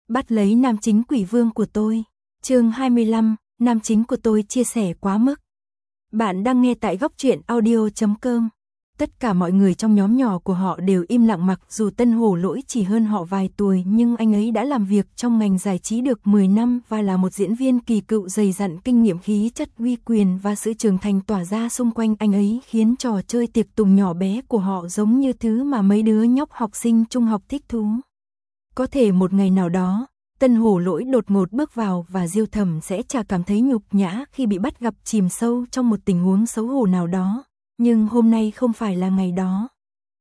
Bắt lấy nam chính quỷ vương của tôi. Chương 25, nam chính của tôi chia sẻ quá mức. Bạn đang nghe tại góc truyện audio.com. Tất cả mọi người trong nhóm nhỏ của họ đều im lặng, mặc dù Tân Hổ Lỗi chỉ hơn họ vài tuổi, nhưng anh ấy đã làm việc trong ngành giải trí được 10 năm và là một diễn viên kỳ cựu dày dặn kinh nghiệm, khí chất, uy quyền và sự trưởng thành tỏa ra xung quanh anh ấy, khiến trò chơi tiệc tùng nhỏ bé của họ giống như thứ mà mấy đứa nhóc học sinh trung học thích thú. Có thể một ngày nào đó, Tân Hổ Lỗi đột ngột bước vào và Diêu Thẩm sẽ chả cảm thấy nhục nhã khi bị bắt gặp chìm sâu trong một tình huống xấu hổ nào đó. Nhưng hôm nay không phải là ngày đó.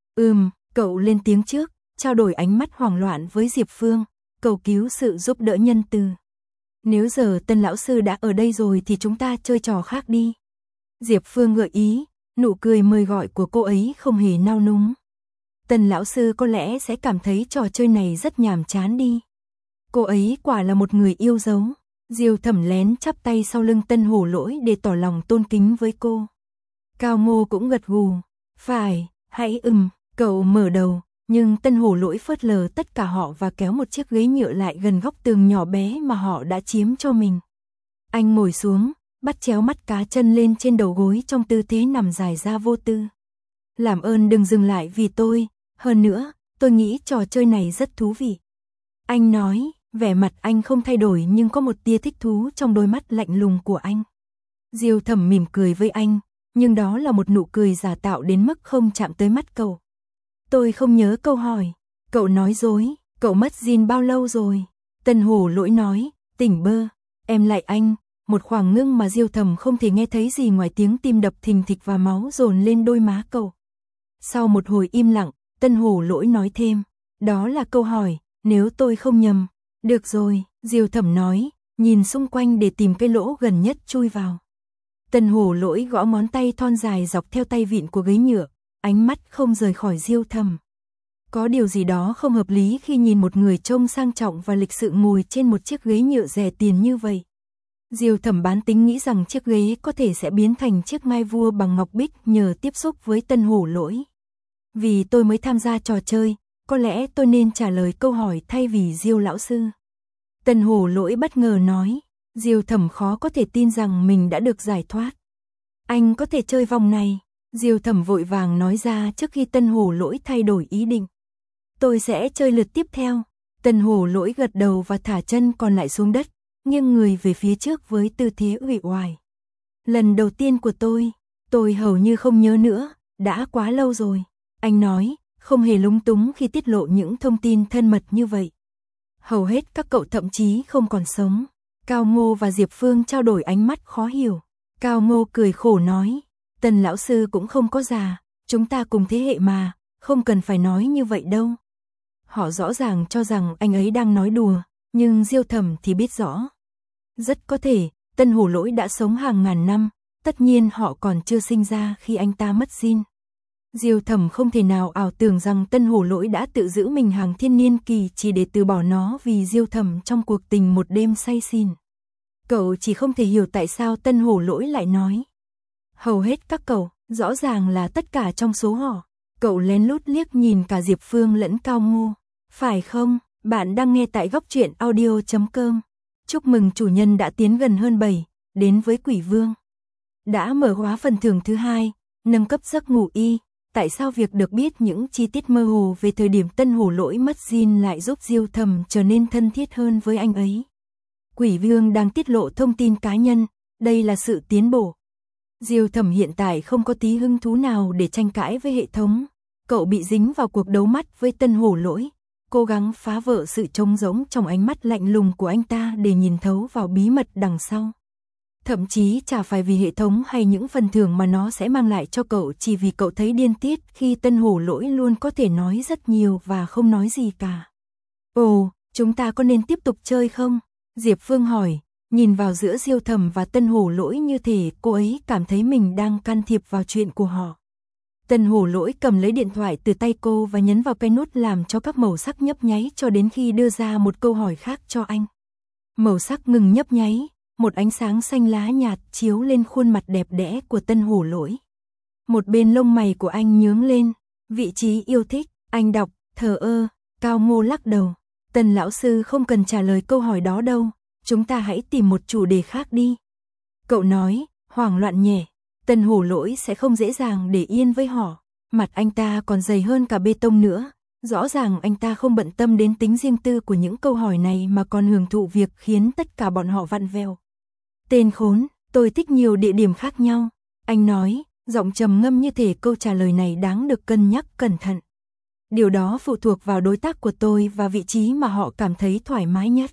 Cậu lên tiếng trước, trao đổi ánh mắt hoảng loạn với Diệp Phương, cầu cứu sự giúp đỡ nhân từ. Nếu giờ Tân lão sư đã ở đây rồi thì chúng ta chơi trò khác đi. Diệp Phương gợi ý, nụ cười mời gọi của cô ấy không hề nao núng. Tân lão sư có lẽ sẽ cảm thấy trò chơi này rất nhàm chán đi. Cô ấy quả là một người yêu dấu. Diêu Thẩm lén chắp tay sau lưng Tân Hổ Lỗi để tỏ lòng tôn kính với cô. Cao Ngô cũng gật gù. Phải, hãy cậu mở đầu, nhưng Tân Hổ Lỗi phớt lờ tất cả họ và kéo một chiếc ghế nhựa lại gần góc tường nhỏ bé mà họ đã chiếm cho mình. Anh ngồi xuống, bắt chéo mắt cá chân lên trên đầu gối trong tư thế nằm dài ra vô tư. Làm ơn đừng dừng lại vì tôi, hơn nữa, tôi nghĩ trò chơi này rất thú vị. Anh nói, vẻ mặt anh không thay đổi nhưng có một tia thích thú trong đôi mắt lạnh lùng của anh. Diêu Thẩm mỉm cười với anh, nhưng đó là một nụ cười giả tạo đến mức không chạm tới mắt cậu. Tôi không nhớ câu hỏi. Cậu nói dối, cậu mất gin bao lâu rồi? Tân Hổ Lỗi nói, tỉnh bơ. Em lại anh, một khoảng ngưng mà Diêu Thẩm không thể nghe thấy gì ngoài tiếng tim đập thình thịch và máu dồn lên đôi má cậu. Sau một hồi im lặng, Tân Hổ Lỗi nói thêm, đó là câu hỏi, nếu tôi không nhầm. Được rồi, Diêu Thẩm nói, nhìn xung quanh để tìm cái lỗ gần nhất chui vào. Tân Hổ Lỗi gõ ngón tay thon dài dọc theo tay vịn của ghế nhựa, ánh mắt không rời khỏi Diêu Thẩm. Có điều gì đó không hợp lý khi nhìn một người trông sang trọng và lịch sự ngồi trên một chiếc ghế nhựa rẻ tiền như vậy. Diêu Thẩm bán tính nghĩ rằng chiếc ghế có thể sẽ biến thành chiếc ngai vua bằng ngọc bích nhờ tiếp xúc với Tân Hổ Lỗi. Vì tôi mới tham gia trò chơi, có lẽ tôi nên trả lời câu hỏi thay vì Diêu lão sư. Tân Hổ Lỗi bất ngờ nói. Diêu Thẩm khó có thể tin rằng mình đã được giải thoát. Anh có thể chơi vòng này. Diêu Thẩm vội vàng nói ra trước khi Tân Hổ Lỗi thay đổi ý định. Tôi sẽ chơi lượt tiếp theo. Tân Hổ Lỗi gật đầu và thả chân còn lại xuống đất, nghiêng người về phía trước với tư thế uể oải. Lần đầu tiên của tôi hầu như không nhớ nữa, đã quá lâu rồi. Anh nói, không hề lúng túng khi tiết lộ những thông tin thân mật như vậy. Hầu hết các cậu thậm chí không còn sống. Cao Ngô và Diệp Phương trao đổi ánh mắt khó hiểu. Cao Ngô cười khổ nói, Tân lão sư cũng không có già, chúng ta cùng thế hệ mà, không cần phải nói như vậy đâu. Họ rõ ràng cho rằng anh ấy đang nói đùa, nhưng Diêu Thẩm thì biết rõ. Rất có thể, Tân Hổ Lỗi đã sống hàng ngàn năm, tất nhiên họ còn chưa sinh ra khi anh ta mất gin. Diêu Thẩm không thể nào ảo tưởng rằng Tân Hổ Lỗi đã tự giữ mình hàng thiên niên kỳ chỉ để từ bỏ nó vì Diêu Thẩm trong cuộc tình một đêm say xỉn. Cậu chỉ không thể hiểu tại sao Tân Hổ Lỗi lại nói. Hầu hết các cậu, rõ ràng là tất cả trong số họ. Cậu lén lút liếc nhìn cả Diệp Phương lẫn Cao Ngô. Phải không? Bạn đang nghe tại góc truyện audio.com. Chúc mừng chủ nhân đã tiến gần hơn 7, đến với Quỷ Vương. Đã mở khóa phần thưởng thứ 2, nâng cấp giấc ngủ y. Tại sao việc được biết những chi tiết mơ hồ về thời điểm Tân Hổ Lỗi mất gin lại giúp Diêu Thẩm trở nên thân thiết hơn với anh ấy? Quỷ Vương đang tiết lộ thông tin cá nhân, đây là sự tiến bộ. Diêu Thẩm hiện tại không có tí hứng thú nào để tranh cãi với hệ thống. Cậu bị dính vào cuộc đấu mắt với Tân Hổ Lỗi, cố gắng phá vỡ sự trống rỗng trong ánh mắt lạnh lùng của anh ta để nhìn thấu vào bí mật đằng sau. Thậm chí chả phải vì hệ thống hay những phần thưởng mà nó sẽ mang lại cho cậu, chỉ vì cậu thấy điên tiết khi Tân Hổ Lỗi luôn có thể nói rất nhiều và không nói gì cả. Ồ, chúng ta có nên tiếp tục chơi không? Diệp Phương hỏi, nhìn vào giữa Diêu Thẩm và Tân Hổ Lỗi như thể cô ấy cảm thấy mình đang can thiệp vào chuyện của họ. Tân Hổ Lỗi cầm lấy điện thoại từ tay cô và nhấn vào cái nút làm cho các màu sắc nhấp nháy cho đến khi đưa ra một câu hỏi khác cho anh. Màu sắc ngừng nhấp nháy, một ánh sáng xanh lá nhạt chiếu lên khuôn mặt đẹp đẽ của Tân Hổ Lỗi. Một bên lông mày của anh nhướng lên, vị trí yêu thích, anh đọc, thờ ơ, Cao Ngô lắc đầu. Tân lão sư không cần trả lời câu hỏi đó đâu, chúng ta hãy tìm một chủ đề khác đi. Cậu nói, hoảng loạn nhẹ. Tân Hổ Lỗi sẽ không dễ dàng để yên với họ. Mặt anh ta còn dày hơn cả bê tông nữa. Rõ ràng anh ta không bận tâm đến tính riêng tư của những câu hỏi này mà còn hưởng thụ việc khiến tất cả bọn họ vặn vẹo. Tên khốn, tôi thích nhiều địa điểm khác nhau. Anh nói, giọng trầm ngâm như thể câu trả lời này đáng được cân nhắc cẩn thận. Điều đó phụ thuộc vào đối tác của tôi và vị trí mà họ cảm thấy thoải mái nhất.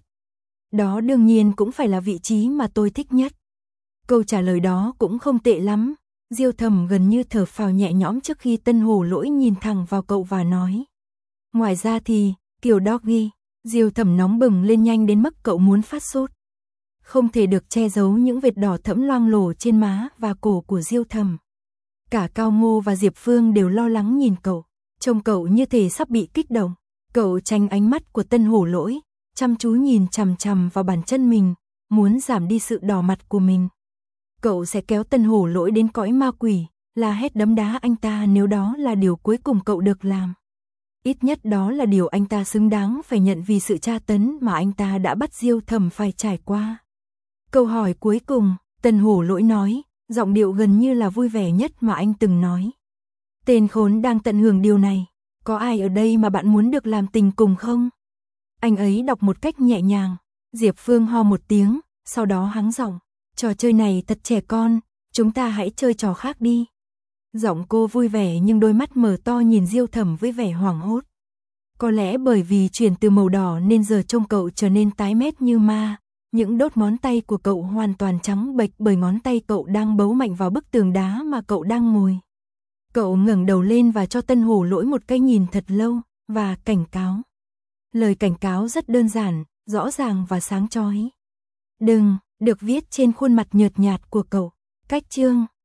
Đó đương nhiên cũng phải là vị trí mà tôi thích nhất. Câu trả lời đó cũng không tệ lắm. Diêu Thầm gần như thở phào nhẹ nhõm trước khi Tân Hổ Lỗi nhìn thẳng vào cậu và nói. Ngoài ra thì, Kiều Doggy, Diêu Thầm nóng bừng lên nhanh đến mức cậu muốn phát sốt. Không thể được che giấu những vệt đỏ thẫm loang lổ trên má và cổ của Diêu Thầm. Cả Cao Ngô và Diệp Phương đều lo lắng nhìn cậu, trông cậu như thể sắp bị kích động. Cậu tránh ánh mắt của Tân Hổ Lỗi, chăm chú nhìn chằm chằm vào bàn chân mình, muốn giảm đi sự đỏ mặt của mình. Cậu sẽ kéo Tân Hổ Lỗi đến cõi ma quỷ, la hét đấm đá anh ta nếu đó là điều cuối cùng cậu được làm. Ít nhất đó là điều anh ta xứng đáng phải nhận vì sự tra tấn mà anh ta đã bắt Diêu Thầm phải trải qua. Câu hỏi cuối cùng, Tân Hổ Lỗi nói, giọng điệu gần như là vui vẻ nhất mà anh từng nói. Tên khốn đang tận hưởng điều này, có ai ở đây mà bạn muốn được làm tình cùng không? Anh ấy đọc một cách nhẹ nhàng. Diệp Phương ho một tiếng, sau đó hắng giọng, trò chơi này thật trẻ con, chúng ta hãy chơi trò khác đi. Giọng cô vui vẻ nhưng đôi mắt mở to nhìn Diêu Thầm với vẻ hoảng hốt. Có lẽ bởi vì chuyển từ màu đỏ nên giờ trông cậu trở nên tái mét như ma. Những đốt ngón tay của cậu hoàn toàn trắng bệch bởi ngón tay cậu đang bấu mạnh vào bức tường đá mà cậu đang ngồi. Cậu ngẩng đầu lên và cho Tân Hổ Lỗi một cái nhìn thật lâu, và cảnh cáo. Lời cảnh cáo rất đơn giản, rõ ràng và sáng chói. Đừng, được viết trên khuôn mặt nhợt nhạt của cậu. Cách chương